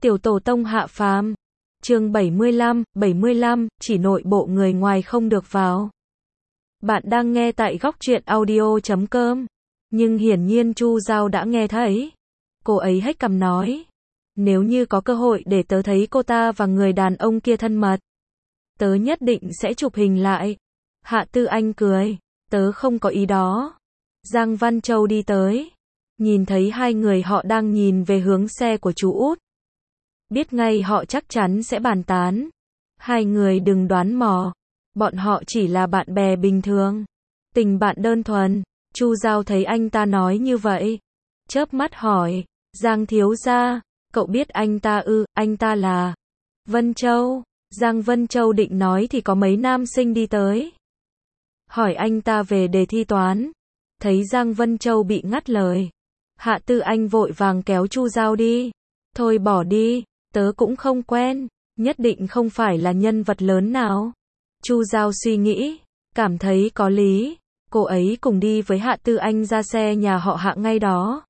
Tiểu tổ tông hạ phàm. Chương 75, chỉ nội bộ người ngoài không được vào. Bạn đang nghe tại góc truyện audio.com. Nhưng hiển nhiên Chu Giao đã nghe thấy. Cô ấy hếch cằm nói. Nếu như có cơ hội để tớ thấy cô ta và người đàn ông kia thân mật, tớ nhất định sẽ chụp hình lại. Hạ Tư Anh cười. Tớ không có ý đó. Giang Văn Châu đi tới. Nhìn thấy hai người họ đang nhìn về hướng xe của chú Út. Biết ngay họ chắc chắn sẽ bàn tán. Hai người đừng đoán mò. Bọn họ chỉ là bạn bè bình thường. Tình bạn đơn thuần. Chu Giao thấy anh ta nói như vậy. Chớp mắt hỏi. Giang thiếu gia, cậu biết anh ta ư? Anh ta là Vân Châu. Giang Vân Châu định nói thì có mấy nam sinh đi tới. Hỏi anh ta về đề thi toán. Thấy Giang Vân Châu bị ngắt lời. Hạ Tư Anh vội vàng kéo Chu Giao đi. Thôi bỏ đi, tớ cũng không quen, nhất định không phải là nhân vật lớn nào. Chu Giao suy nghĩ, cảm thấy có lý. Cô ấy cùng đi với Hạ Tư Anh ra xe nhà họ Hạ ngay đó.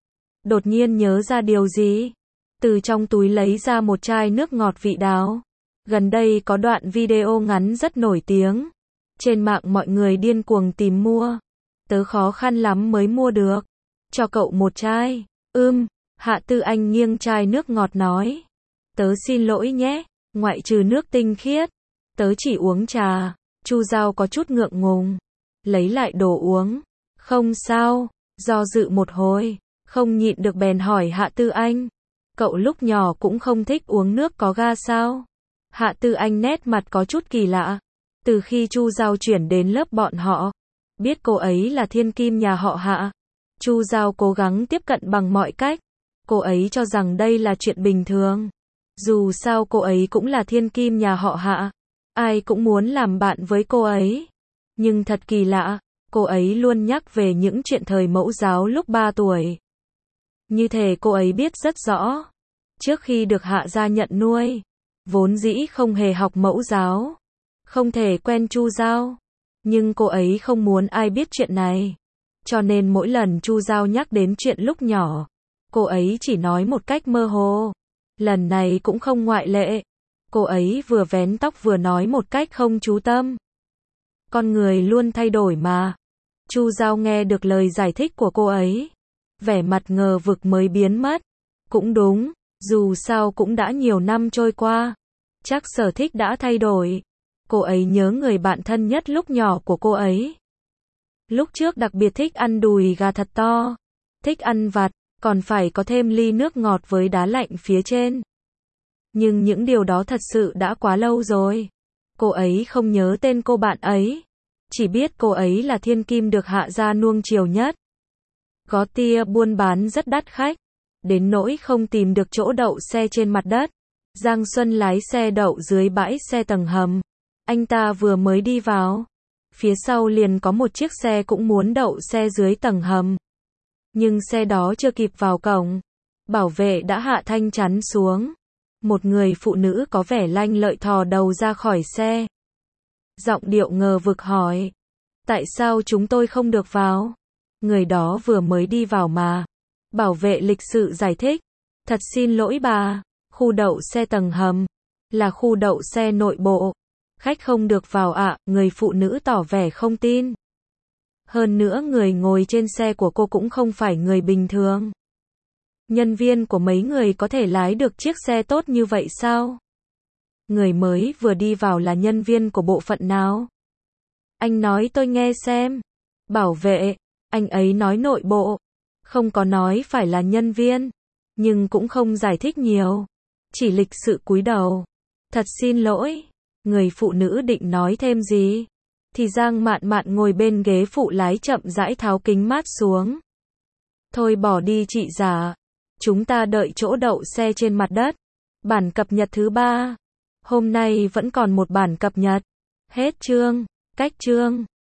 Đột nhiên nhớ ra điều gì. Từ trong túi lấy ra một chai nước ngọt vị đào. Gần đây có đoạn video ngắn rất nổi tiếng. Trên mạng mọi người điên cuồng tìm mua. Tớ khó khăn lắm mới mua được. Cho cậu một chai. Hạ Tư Anh nghiêng chai nước ngọt nói. Tớ xin lỗi nhé, ngoại trừ nước tinh khiết. Tớ chỉ uống trà. Chu Giao có chút ngượng ngùng. Lấy lại đồ uống. Không sao. Do dự một hồi. Không nhịn được bèn hỏi Hạ Tư Anh. Cậu lúc nhỏ cũng không thích uống nước có ga sao? Hạ Tư Anh nét mặt có chút kỳ lạ. Từ khi Chu Giao chuyển đến lớp bọn họ, biết cô ấy là thiên kim nhà họ Hạ. Chu Giao cố gắng tiếp cận bằng mọi cách. Cô ấy cho rằng đây là chuyện bình thường. Dù sao cô ấy cũng là thiên kim nhà họ Hạ. Ai cũng muốn làm bạn với cô ấy. Nhưng thật kỳ lạ, cô ấy luôn nhắc về những chuyện thời mẫu giáo lúc 3 tuổi. Như thể cô ấy biết rất rõ. Trước khi được Hạ gia nhận nuôi, vốn dĩ không hề học mẫu giáo. Không thể quen Chu Giao. Nhưng cô ấy không muốn ai biết chuyện này. Cho nên mỗi lần Chu Giao nhắc đến chuyện lúc nhỏ, cô ấy chỉ nói một cách mơ hồ. Lần này cũng không ngoại lệ. Cô ấy vừa vén tóc vừa nói một cách không chú tâm. Con người luôn thay đổi mà. Chu Giao nghe được lời giải thích của cô ấy. Vẻ mặt ngờ vực mới biến mất. Cũng đúng, dù sao cũng đã nhiều năm trôi qua. Chắc sở thích đã thay đổi. Cô ấy nhớ người bạn thân nhất lúc nhỏ của cô ấy. Lúc trước đặc biệt thích ăn đùi gà thật to. Thích ăn vặt, còn phải có thêm ly nước ngọt với đá lạnh phía trên. Nhưng những điều đó thật sự đã quá lâu rồi. Cô ấy không nhớ tên cô bạn ấy. Chỉ biết cô ấy là thiên kim được Hạ gia nuông chiều nhất. Có tia buôn bán rất đắt khách. Đến nỗi không tìm được chỗ đậu xe trên mặt đất. Giang Xuân lái xe đậu dưới bãi xe tầng hầm. Anh ta vừa mới đi vào. Phía sau liền có một chiếc xe cũng muốn đậu xe dưới tầng hầm. Nhưng xe đó chưa kịp vào cổng. Bảo vệ đã hạ thanh chắn xuống. Một người phụ nữ có vẻ lanh lợi thò đầu ra khỏi xe. Giọng điệu ngờ vực hỏi. Tại sao chúng tôi không được vào? Người đó vừa mới đi vào mà. Bảo vệ lịch sự giải thích. Thật xin lỗi bà. Khu đậu xe tầng hầm là khu đậu xe nội bộ. Khách không được vào ạ. Người phụ nữ tỏ vẻ không tin. Hơn nữa người ngồi trên xe của cô cũng không phải người bình thường. Nhân viên của mấy người có thể lái được chiếc xe tốt như vậy sao? Người mới vừa đi vào là nhân viên của bộ phận nào? Anh nói tôi nghe xem. Bảo vệ, anh ấy nói nội bộ. Không có nói phải là nhân viên. Nhưng cũng không giải thích nhiều. Chỉ lịch sự cúi đầu. Thật xin lỗi. Người phụ nữ định nói thêm gì? Thì Giang Mạn Mạn ngồi bên ghế phụ lái chậm rãi tháo kính mát xuống. Thôi bỏ đi chị già. Chúng ta đợi chỗ đậu xe trên mặt đất. Bản cập nhật thứ 3. Hôm nay vẫn còn một bản cập nhật. Hết chương. Cách chương.